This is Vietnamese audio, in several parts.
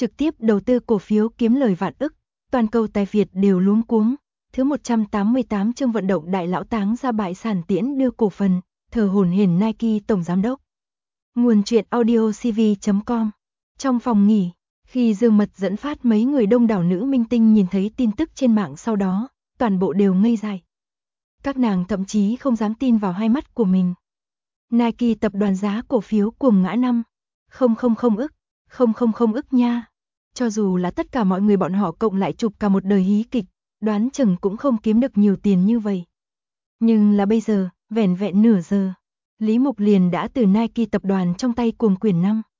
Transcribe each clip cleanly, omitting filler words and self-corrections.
trực tiếp đầu tư cổ phiếu kiếm lời vạn ức, toàn cầu tài Việt đều luống cuống. Thứ 188 chương vận động đại lão táng ra bại sản tiễn đưa cổ phần, thở hổn hển Nike tổng giám đốc. Nguồn truyện audio cv.com. Trong phòng nghỉ, khi Dương Mật dẫn phát mấy người đông đảo nữ minh tinh nhìn thấy tin tức trên mạng sau đó, toàn bộ đều ngây dại. Các nàng thậm chí không dám tin vào hai mắt của mình. Nike tập đoàn giá cổ phiếu cuồng ngã 5,000 ức, 000 ức nha. Cho dù là tất cả mọi người bọn họ cộng lại chụp cả một đời hí kịch, đoán chừng cũng không kiếm được nhiều tiền như vậy. Nhưng là bây giờ, vẻn vẹn nửa giờ, Lý Mục liền đã từ Nike tập đoàn trong tay cuồng quyển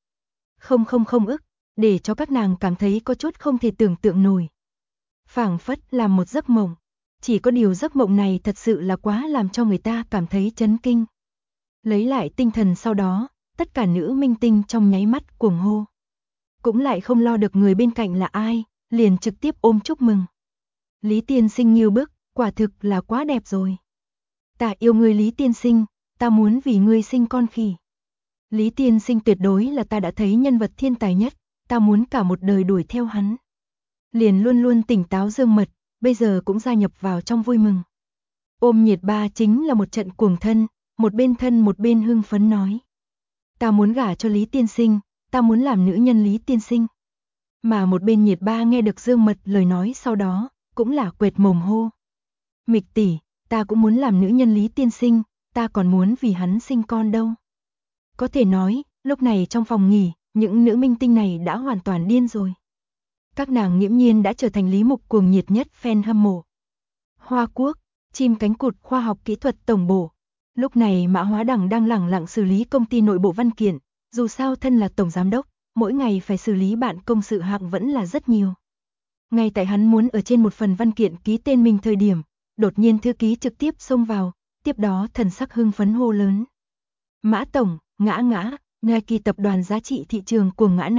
5,000 ức, để cho các nàng cảm thấy có chút không thể tưởng tượng nổi. Phảng phất là một giấc mộng, chỉ có điều giấc mộng này thật sự là quá làm cho người ta cảm thấy chấn kinh. Lấy lại tinh thần sau đó, tất cả nữ minh tinh trong nháy mắt cuồng hô. Cũng lại không lo được người bên cạnh là ai, liền trực tiếp ôm chúc mừng. Lý tiên sinh nghiêu bức, quả thực là quá đẹp rồi. Ta yêu ngươi Lý tiên sinh, ta muốn vì ngươi sinh con khỉ. Lý tiên sinh tuyệt đối là ta đã thấy nhân vật thiên tài nhất, ta muốn cả một đời đuổi theo hắn. Liền luôn luôn tỉnh táo Dương Mật, bây giờ cũng gia nhập vào trong vui mừng. Ôm nhiệt ba chính là một trận cuồng thân một bên hưng phấn nói. Ta muốn gả cho Lý tiên sinh, ta muốn làm nữ nhân Lý tiên sinh. Mà một bên nhiệt ba nghe được Dương Mật lời nói sau đó, cũng là quệt mồm hô. Mịch tỷ, ta cũng muốn làm nữ nhân Lý tiên sinh, ta còn muốn vì hắn sinh con đâu. Có thể nói, lúc này trong phòng nghỉ, những nữ minh tinh này đã hoàn toàn điên rồi. Các nàng nghiễm nhiên đã trở thành Lý Mục cuồng nhiệt nhất fan hâm mộ. Hoa Quốc, chim cánh cụt khoa học kỹ thuật tổng bộ. Lúc này Mã Hóa Đằng đang lẳng lặng xử lý công ty nội bộ văn kiện, dù sao thân là tổng giám đốc, mỗi ngày phải xử lý bạn công sự hạng vẫn là rất nhiều. Ngay tại hắn muốn ở trên một phần văn kiện ký tên mình thời điểm, đột nhiên thư ký trực tiếp xông vào, tiếp đó thần sắc hưng phấn hô lớn. Mã tổng, ngã, Nike tập đoàn giá trị thị trường cuồng ngã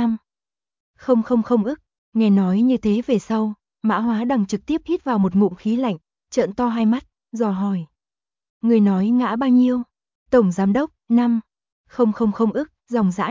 5,000 ức. Nghe nói như thế về sau, Mã Hóa Đằng trực tiếp hít vào một ngụm khí lạnh, trợn to hai mắt, dò hỏi. Người nói ngã bao nhiêu? Tổng giám đốc, 5,000 ức, dòng dã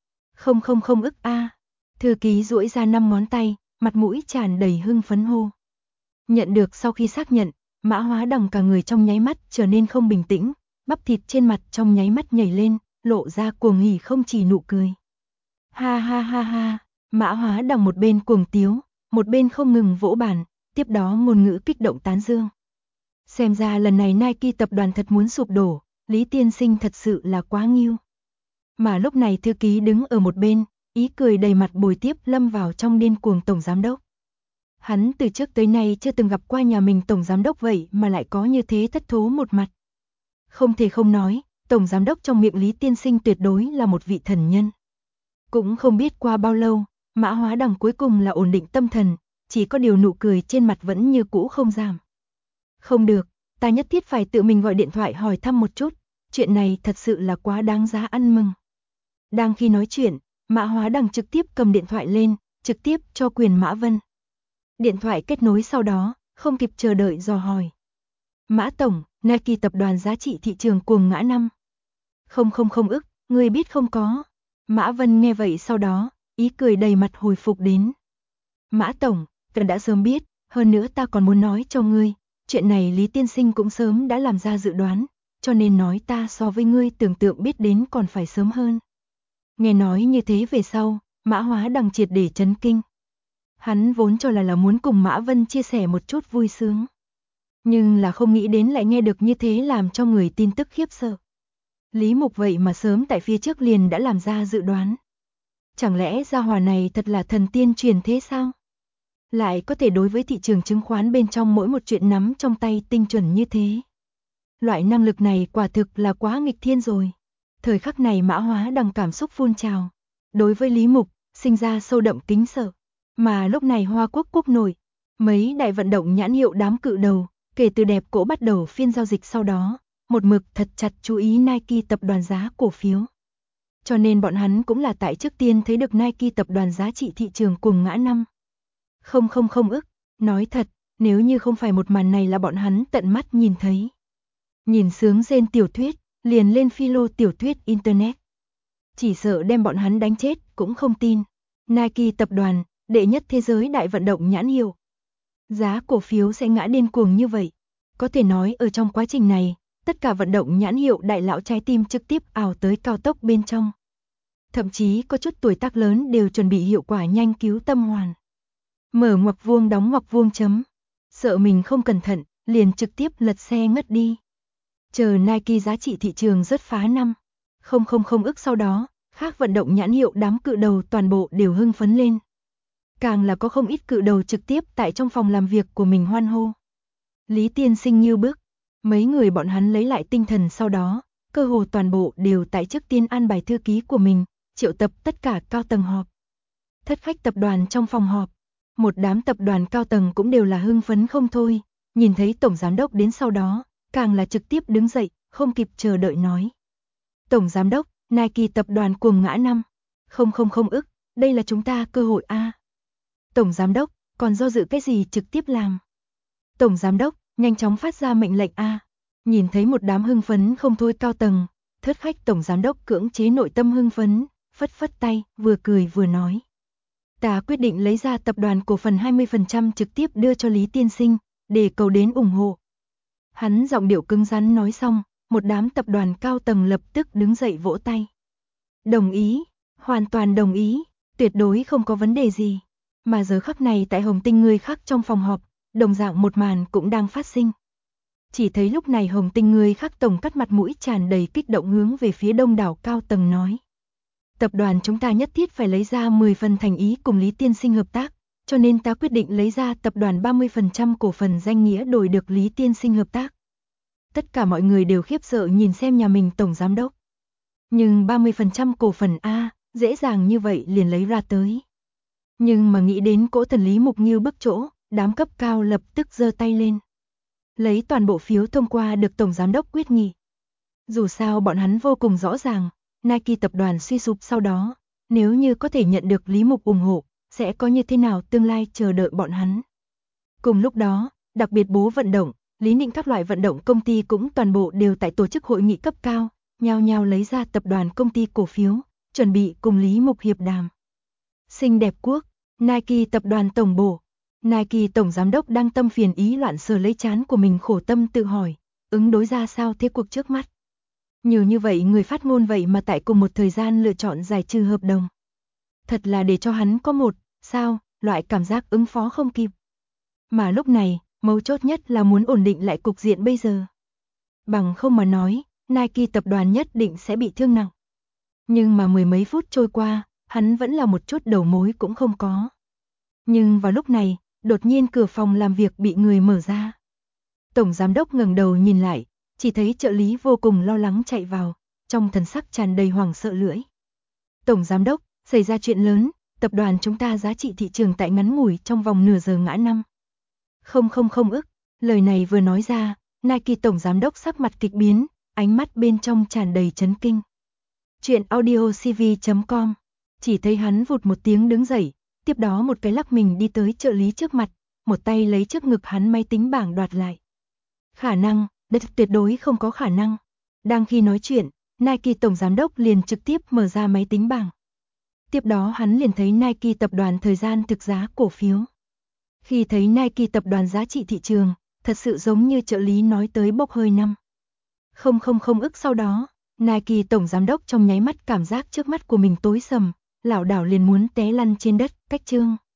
5,000 ức a. Thư ký duỗi ra 5 ngón tay, mặt mũi tràn đầy hưng phấn hô. Nhận được sau khi xác nhận, Mã Hóa Đằng cả người trong nháy mắt trở nên không bình tĩnh, bắp thịt trên mặt trong nháy mắt nhảy lên, lộ ra cuồng hỉ không chỉ nụ cười. Ha ha ha ha, Mã Hóa Đằng một bên cuồng tiếu, một bên không ngừng vỗ bàn, tiếp đó ngôn ngữ kích động tán dương. Xem ra lần này Nike tập đoàn thật muốn sụp đổ, Lý tiên sinh thật sự là quá nghiêu. Mà lúc này thư ký đứng ở một bên, ý cười đầy mặt bồi tiếp lâm vào trong điên cuồng tổng giám đốc. Hắn từ trước tới nay chưa từng gặp qua nhà mình tổng giám đốc vậy mà lại có như thế thất thố một mặt. Không thể không nói, tổng giám đốc trong miệng Lý tiên sinh tuyệt đối là một vị thần nhân. Cũng không biết qua bao lâu, Mã Hóa Đằng cuối cùng là ổn định tâm thần, chỉ có điều nụ cười trên mặt vẫn như cũ không giảm. Không được, ta nhất thiết phải tự mình gọi điện thoại hỏi thăm một chút, chuyện này thật sự là quá đáng giá ăn mừng. Đang khi nói chuyện, Mã Hóa Đằng trực tiếp cầm điện thoại lên, trực tiếp cho quyền Mã Vân. Điện thoại kết nối sau đó, không kịp chờ đợi dò hỏi. Mã tổng, Nike tập đoàn giá trị thị trường cuồng ngã 5,000 ức, người biết không có. Mã Vân nghe vậy sau đó, ý cười đầy mặt hồi phục đến. Mã tổng, ta đã sớm biết, hơn nữa ta còn muốn nói cho ngươi, chuyện này Lý tiên sinh cũng sớm đã làm ra dự đoán, cho nên nói ta so với ngươi tưởng tượng biết đến còn phải sớm hơn. Nghe nói như thế về sau, Mã Hóa Đằng triệt để chấn kinh. Hắn vốn cho là muốn cùng Mã Vân chia sẻ một chút vui sướng. Nhưng là không nghĩ đến lại nghe được như thế làm cho người tin tức khiếp sợ. Lý Mục vậy mà sớm tại phía trước liền đã làm ra dự đoán. Chẳng lẽ gia hỏa này thật là thần tiên truyền thế sao? Lại có thể đối với thị trường chứng khoán bên trong mỗi một chuyện nắm trong tay tinh chuẩn như thế. Loại năng lực này quả thực là quá nghịch thiên rồi. Thời khắc này Mã Hóa Đằng cảm xúc phun trào. Đối với Lý Mục, sinh ra sâu đậm kính sợ. Mà lúc này Hoa Quốc quốc nội, mấy đại vận động nhãn hiệu đám cự đầu, kể từ đẹp cổ bắt đầu phiên giao dịch sau đó, một mực thật chặt chú ý Nike tập đoàn giá cổ phiếu. Cho nên bọn hắn cũng là tại trước tiên thấy được Nike tập đoàn giá trị thị trường cuồng ngã 5,000 ức. Nói thật, nếu như không phải một màn này là bọn hắn tận mắt nhìn thấy. Nhìn sướng rên tiểu thuyết, liền lên philo tiểu thuyết internet. Chỉ sợ đem bọn hắn đánh chết cũng không tin. Nike tập đoàn, đệ nhất thế giới đại vận động nhãn hiệu. Giá cổ phiếu sẽ ngã điên cuồng như vậy. Có thể nói ở trong quá trình này, tất cả vận động nhãn hiệu đại lão trái tim trực tiếp ào tới cao tốc bên trong. Thậm chí có chút tuổi tác lớn đều chuẩn bị hiệu quả nhanh cứu tâm hoàn. Mở ngoặc vuông đóng ngoặc vuông chấm. Sợ mình không cẩn thận, liền trực tiếp lật xe ngất đi. Chờ Nike giá trị thị trường rớt phá 5,000 ức sau đó, khác vận động nhãn hiệu đám cự đầu toàn bộ đều hưng phấn lên. Càng là có không ít cự đầu trực tiếp tại trong phòng làm việc của mình hoan hô. Lý tiên sinh như bước, mấy người bọn hắn lấy lại tinh thần sau đó, cơ hồ toàn bộ đều tại trước tiên an bài thư ký của mình, triệu tập tất cả cao tầng họp. Thất khách tập đoàn trong phòng họp, một đám tập đoàn cao tầng cũng đều là hưng phấn không thôi, nhìn thấy tổng giám đốc đến sau đó, càng là trực tiếp đứng dậy, không kịp chờ đợi nói. Tổng giám đốc, Nike tập đoàn cuồng ngã 5,000 ức, đây là chúng ta cơ hội a. Tổng giám đốc, còn do dự cái gì trực tiếp làm. Tổng giám đốc, nhanh chóng phát ra mệnh lệnh a. Nhìn thấy một đám hưng phấn không thôi cao tầng, thất khách tổng giám đốc cưỡng chế nội tâm hưng phấn, phất phất tay, vừa cười vừa nói. Ta quyết định lấy ra tập đoàn cổ phần 20% trực tiếp đưa cho Lý tiên sinh, để cầu đến ủng hộ. Hắn giọng điệu cứng rắn nói xong, một đám tập đoàn cao tầng lập tức đứng dậy vỗ tay. Đồng ý, hoàn toàn đồng ý, tuyệt đối không có vấn đề gì. Mà giờ khắc này tại Hồng Tinh người khác trong phòng họp, đồng dạng một màn cũng đang phát sinh. Chỉ thấy lúc này Hồng Tinh người khác tổng cắt mặt mũi tràn đầy kích động hướng về phía đông đảo cao tầng nói. Tập đoàn chúng ta nhất thiết phải lấy ra 10 phần thành ý cùng Lý tiên sinh hợp tác, cho nên ta quyết định lấy ra tập đoàn 30% cổ phần danh nghĩa đổi được Lý tiên sinh hợp tác. Tất cả mọi người đều khiếp sợ nhìn xem nhà mình tổng giám đốc. Nhưng 30% cổ phần a, dễ dàng như vậy liền lấy ra tới. Nhưng mà nghĩ đến cỗ thần Lý Mục Nghiêu bức chỗ, đám cấp cao lập tức giơ tay lên. Lấy toàn bộ phiếu thông qua được tổng giám đốc quyết nghị. Dù sao bọn hắn vô cùng rõ ràng, Nike tập đoàn suy sụp sau đó, nếu như có thể nhận được Lý Mục ủng hộ, sẽ có như thế nào tương lai chờ đợi bọn hắn. Cùng lúc đó, đặc biệt bố vận động, Lý Ninh các loại vận động công ty cũng toàn bộ đều tại tổ chức hội nghị cấp cao, nhao nhao lấy ra tập đoàn công ty cổ phiếu, chuẩn bị cùng Lý Mục hiệp đàm. Xinh đẹp quốc, Nike tập đoàn tổng bộ, Nike tổng giám đốc đang tâm phiền ý loạn sờ lấy trán của mình khổ tâm tự hỏi, ứng đối ra sao thế cuộc trước mắt. Nhiều như vậy người phát ngôn vậy mà tại cùng một thời gian lựa chọn giải trừ hợp đồng. Thật là để cho hắn có loại cảm giác ứng phó không kịp. Mà lúc này, mấu chốt nhất là muốn ổn định lại cục diện bây giờ. Bằng không mà nói, Nike tập đoàn nhất định sẽ bị thương nặng. Nhưng mà mười mấy phút trôi qua, hắn vẫn là một chút đầu mối cũng không có. Nhưng vào lúc này, đột nhiên cửa phòng làm việc bị người mở ra. Tổng giám đốc ngẩng đầu nhìn lại, chỉ thấy trợ lý vô cùng lo lắng chạy vào, trong thần sắc tràn đầy hoảng sợ lưỡi. Tổng giám đốc, xảy ra chuyện lớn, tập đoàn chúng ta giá trị thị trường tại ngắn ngủi trong vòng nửa giờ ngã 5,000 ức. Lời này vừa nói ra, Nike tổng giám đốc sắc mặt kịch biến, ánh mắt bên trong tràn đầy chấn kinh. Chuyện audiocv.com. Chỉ thấy hắn vụt một tiếng đứng dậy, tiếp đó một cái lắc mình đi tới trợ lý trước mặt, một tay lấy trước ngực hắn máy tính bảng đoạt lại. Khả năng, đây tuyệt đối không có khả năng. Đang khi nói chuyện, Nike tổng giám đốc liền trực tiếp mở ra máy tính bảng. Tiếp đó hắn liền thấy Nike tập đoàn thời gian thực giá cổ phiếu. Khi thấy Nike tập đoàn giá trị thị trường, thật sự giống như trợ lý nói tới bốc hơi 5,000 ức sau đó, Nike tổng giám đốc trong nháy mắt cảm giác trước mắt của mình tối sầm, lảo đảo liền muốn té lăn trên đất, cách chương.